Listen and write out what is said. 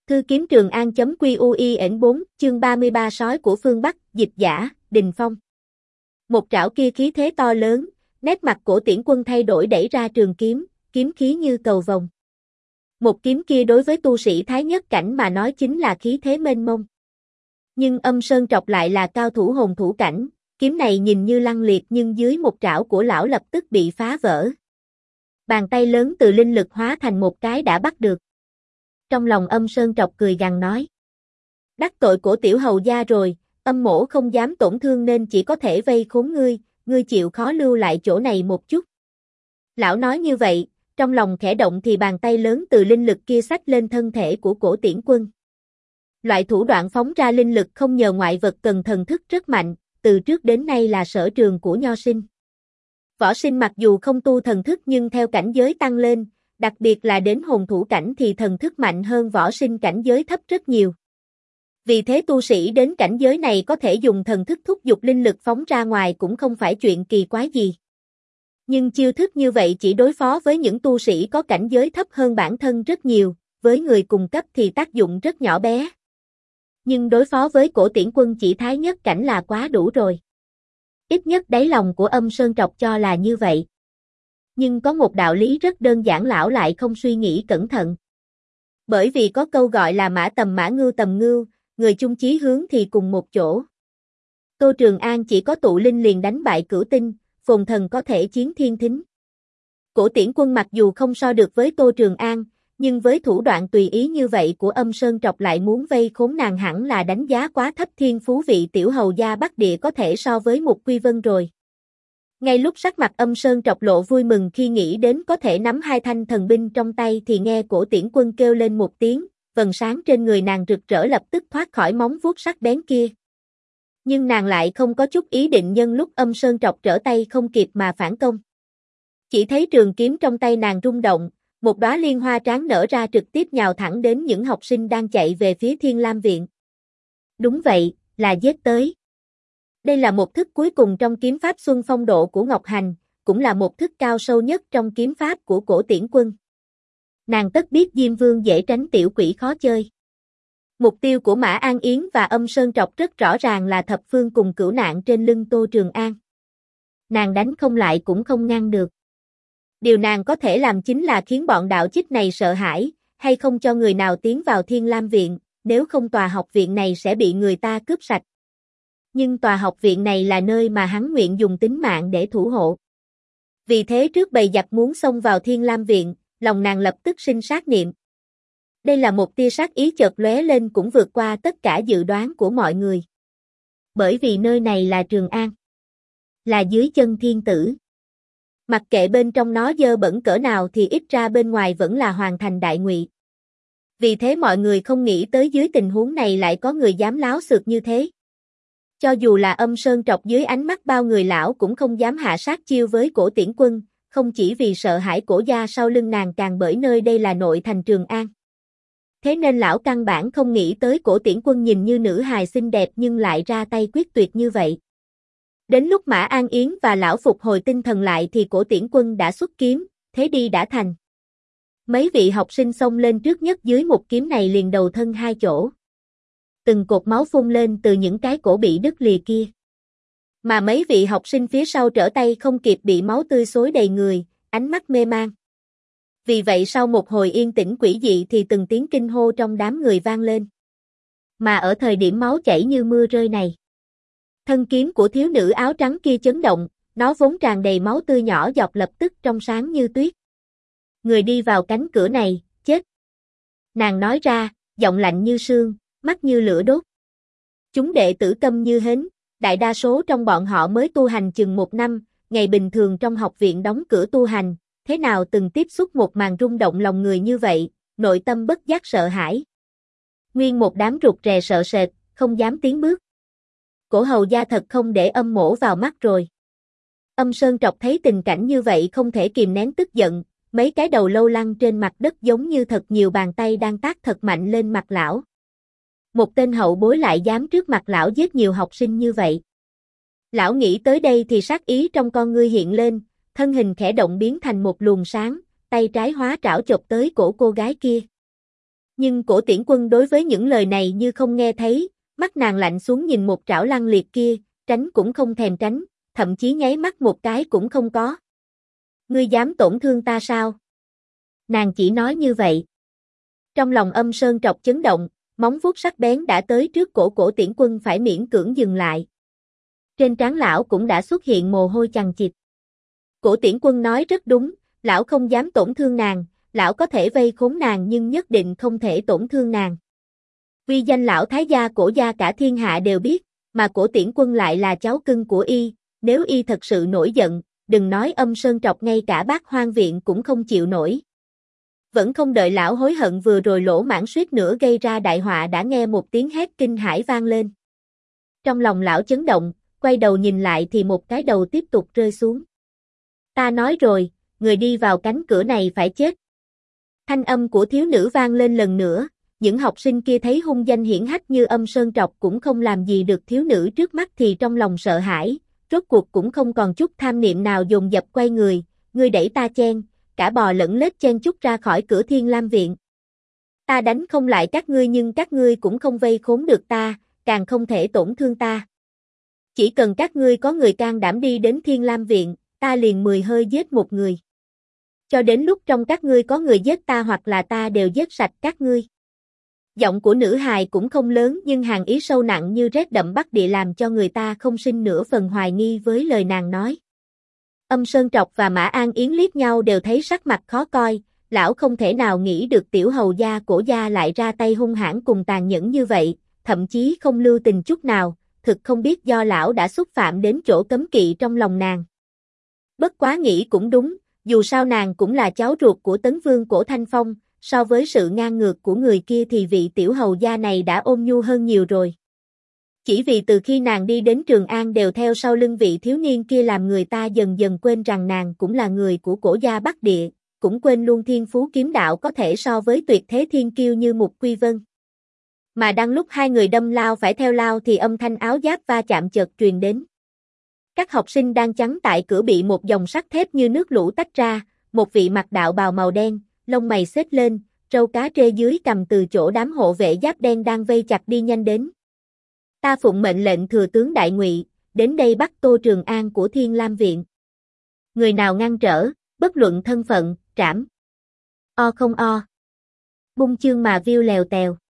Thư kiếm Trường An.QUIN4, chương 33 Sói của phương Bắc, dịch giả, Đình Phong. Một trảo kia khí thế to lớn, nét mặt Cổ Tiễn Quân thay đổi đẩy ra trường kiếm, kiếm khí như cầu vồng. Một kiếm kia đối với tu sĩ Thái Nhất cảnh mà nói chính là khí thế mênh mông. Nhưng Âm Sơn Trọc lại là cao thủ hồn thủ cảnh, kiếm này nhìn như lăng liệt nhưng dưới một trảo của lão lập tức bị phá vỡ. Bàn tay lớn từ linh lực hóa thành một cái đã bắt được. Trong lòng Âm Sơn Trọc cười gằn nói: đắc tội của tiểu hầu gia rồi, Âm mỗ không dám tổn thương nên chỉ có thể vây khốn ngươi chịu khó lưu lại chỗ này một chút. Lão nói như vậy, trong lòng khẽ động thì bàn tay lớn từ linh lực kia xách lên thân thể của Cổ Tiễn Quân. Loại thủ đoạn phóng ra linh lực không nhờ ngoại vật cần thần thức rất mạnh, từ trước đến nay là sở trường của nho sinh. Võ sinh mặc dù không tu thần thức nhưng theo cảnh giới tăng lên, đặc biệt là đến hồn thủ cảnh thì thần thức mạnh hơn võ sinh cảnh giới thấp rất nhiều. Vì thế tu sĩ đến cảnh giới này có thể dùng thần thức thúc giục linh lực phóng ra ngoài cũng không phải chuyện kỳ quái gì. Nhưng chiêu thức như vậy chỉ đối phó với những tu sĩ có cảnh giới thấp hơn bản thân rất nhiều, với người cùng cấp thì tác dụng rất nhỏ bé. Nhưng đối phó với Cổ Tiễn Quân chỉ Thái Nhất cảnh là quá đủ rồi. Ít nhất đáy lòng của Âm Sơn Trọc cho là như vậy. Nhưng có một đạo lý rất đơn giản lão lại không suy nghĩ cẩn thận. Bởi vì có câu gọi là mã tầm mã ngưu tầm ngưu, người chung chí hướng thì cùng một chỗ. Tô Trường An chỉ có tụ linh liền đánh bại Cửu Tinh, phồn thần có thể chiến thiên thính. Cổ Tiễn Quân mặc dù không so được với Tô Trường An, nhưng với thủ đoạn tùy ý như vậy của Âm Sơn Trọc lại muốn vây khốn nàng hẳn là đánh giá quá thấp thiên phú vị tiểu hầu gia Bắc Địa có thể so với một Quy Vân rồi. Ngay lúc sắc mặt Âm Sơn Trọc lộ vui mừng khi nghĩ đến có thể nắm hai thanh thần binh trong tay thì nghe Cổ Tiễn Quân kêu lên một tiếng, vầng sáng trên người nàng rực rỡ lập tức thoát khỏi móng vuốt sắc bén kia. Nhưng nàng lại không có chút ý định nhân lúc Âm Sơn Trọc trở tay không kịp mà phản công. Chỉ thấy trường kiếm trong tay nàng rung động, một đóa liên hoa tráng nở ra trực tiếp nhào thẳng đến những học sinh đang chạy về phía Thiên Lam Viện. Đúng vậy, là giết tới. Đây là một thức cuối cùng trong kiếm pháp Xuân Phong Độ của Ngọc Hành, cũng là một thức cao sâu nhất trong kiếm pháp của Cổ Tiễn Quân. Nàng tất biết Diêm Vương dễ tránh tiểu quỷ khó chơi. Mục tiêu của Mã An Yến và Âm Sơn Trọc rất rõ ràng là thập phương cùng cửu nạn trên lưng Tô Trường An. Nàng đánh không lại cũng không ngăn được. Điều nàng có thể làm chính là khiến bọn đạo chích này sợ hãi, hay không cho người nào tiến vào Thiên Lam Viện, nếu không tòa học viện này sẽ bị người ta cướp sạch. Nhưng tòa học viện này là nơi mà hắn nguyện dùng tính mạng để thủ hộ. Vì thế trước bầy giặc muốn xông vào Thiên Lam Viện, lòng nàng lập tức sinh sát niệm. Đây là một tia sát ý chợt lóe lên cũng vượt qua tất cả dự đoán của mọi người. Bởi vì nơi này là Trường An, là dưới chân thiên tử. Mặc kệ bên trong nó dơ bẩn cỡ nào thì ít ra bên ngoài vẫn là hoàn thành đại ngụy. Vì thế mọi người không nghĩ tới dưới tình huống này lại có người dám láo xược như thế. Cho dù là Âm Sơn Trọc dưới ánh mắt bao người lão cũng không dám hạ sát chiêu với Cổ Tiễn Quân, không chỉ vì sợ hãi Cổ gia sau lưng nàng càng bởi nơi đây là nội thành Trường An. Thế nên lão căn bản không nghĩ tới Cổ Tiễn Quân nhìn như nữ hài xinh đẹp nhưng lại ra tay quyết tuyệt như vậy. Đến lúc Mã An Yến và lão phục hồi tinh thần lại thì Cổ Tiễn Quân đã xuất kiếm, thế đi đã thành. Mấy vị học sinh xông lên trước nhất dưới một kiếm này liền đầu thân hai chỗ. Từng cột máu phun lên từ những cái cổ bị đứt lìa kia. Mà mấy vị học sinh phía sau trở tay không kịp bị máu tươi xối đầy người, ánh mắt mê man. Vì vậy sau một hồi yên tĩnh quỷ dị thì từng tiếng kinh hô trong đám người vang lên. Mà ở thời điểm máu chảy như mưa rơi này, thân kiếm của thiếu nữ áo trắng kia chấn động, nó vốn tràn đầy máu tươi nhỏ giọt lập tức trong sáng như tuyết. Người đi vào cánh cửa này, chết. Nàng nói ra, giọng lạnh như sương, mắt như lửa đốt. Chúng đệ tử câm như hến, đại đa số trong bọn họ mới tu hành chừng 1 năm, ngày bình thường trong học viện đóng cửa tu hành, thế nào từng tiếp xúc một màn rung động lòng người như vậy, nội tâm bất giác sợ hãi. Nguyên một đám rụt rè sợ sệt, không dám tiến bước. Cổ hầu gia thật không để Âm mỗ vào mắt rồi. Âm Sơn Trọc thấy tình cảnh như vậy không thể kìm nén tức giận, mấy cái đầu lâu lăn trên mặt đất giống như thật nhiều bàn tay đang tác thật mạnh lên mặt lão. Một tên hậu bối lại dám trước mặt lão giết nhiều học sinh như vậy. Lão nghĩ tới đây thì sát ý trong con ngươi hiện lên, thân hình khẽ động biến thành một luồng sáng, tay trái hóa trảo chộp tới cổ cô gái kia. Nhưng Cổ Tiễn Quân đối với những lời này như không nghe thấy, mắt nàng lạnh xuống nhìn một trảo lăng liệt kia, tránh cũng không thèm tránh, thậm chí nháy mắt một cái cũng không có. Ngươi dám tổn thương ta sao? Nàng chỉ nói như vậy. Trong lòng Âm Sơn Trọc chấn động, móng vuốt sắc bén đã tới trước cổ Cổ Tiễn Quân phải miễn cưỡng dừng lại. Trên trán lão cũng đã xuất hiện mồ hôi chằng chịt. Cổ Tiễn Quân nói rất đúng, lão không dám tổn thương nàng, lão có thể vây khốn nàng nhưng nhất định không thể tổn thương nàng. Uy danh lão thái gia Cổ gia cả thiên hạ đều biết, mà Cổ Tiễn Quân lại là cháu cưng của y, nếu y thật sự nổi giận, đừng nói Âm Sơn Trọc, ngay cả Bát Hoang Viện cũng không chịu nổi. Vẫn không đợi lão hối hận vừa rồi lỗ mãng suýt nữa gây ra đại họa đã nghe một tiếng hét kinh hãi vang lên. Trong lòng lão chấn động, quay đầu nhìn lại thì một cái đầu tiếp tục rơi xuống. Ta nói rồi, người đi vào cánh cửa này phải chết. Thanh âm của thiếu nữ vang lên lần nữa, những học sinh kia thấy hung danh hiển hách như Âm Sơn Trọc cũng không làm gì được thiếu nữ trước mắt thì trong lòng sợ hãi, rốt cuộc cũng không còn chút tham niệm nào dồn dập quay người, ngươi đẩy ta chen, cả bò lẫn lết chen chúc ra khỏi cửa Thiên Lam Viện. Ta đánh không lại các ngươi nhưng các ngươi cũng không vây khốn được ta, càng không thể tổn thương ta. Chỉ cần các ngươi có người can đảm đi đến Thiên Lam Viện, ta liền 10 hơi giết một người. Cho đến lúc trong các ngươi có người giết ta hoặc là ta đều giết sạch các ngươi. Giọng của nữ hài cũng không lớn nhưng hàn ý sâu nặng như rét đậm bắc địa làm cho người ta không sinh nửa phần hoài nghi với lời nàng nói. Âm Sơn Trọc và Mã An Yến liếc nhau đều thấy sắc mặt khó coi, lão không thể nào nghĩ được tiểu hầu gia Cổ gia lại ra tay hung hãn cùng tàn nhẫn như vậy, thậm chí không lưu tình chút nào, thực không biết do lão đã xúc phạm đến chỗ cấm kỵ trong lòng nàng. Bất quá nghĩ cũng đúng, dù sao nàng cũng là cháu ruột của Tấn Vương Cổ Thanh Phong, so với sự ngang ngược của người kia thì vị tiểu hầu gia này đã ôn nhu hơn nhiều rồi. Chỉ vì từ khi nàng đi đến Trường An đều theo sau lưng vị thiếu niên kia làm người ta dần dần quên rằng nàng cũng là người của Cổ gia Bắc Địa, cũng quên luôn thiên phú kiếm đạo có thể so với tuyệt thế thiên kiêu như Mục Quy Vân. Mà đang lúc hai người đâm lao phải theo lao thì âm thanh áo giáp va chạm chợt truyền đến. Các học sinh đang chắn tại cửa bị một dòng sắt thép như nước lũ tách ra, một vị mặc đạo bào màu đen, lông mày xếch lên, râu cá trê dưới cầm từ chỗ đám hộ vệ giáp đen đang vây chặt đi nhanh đến. Ta phụng mệnh lệnh thừa tướng Đại Ngụy, đến đây bắt Tô Trường An của Thiên Lam Viện. Người nào ngăn trở, bất luận thân phận, trảm. O không o. Bung chương mà view lèo tèo.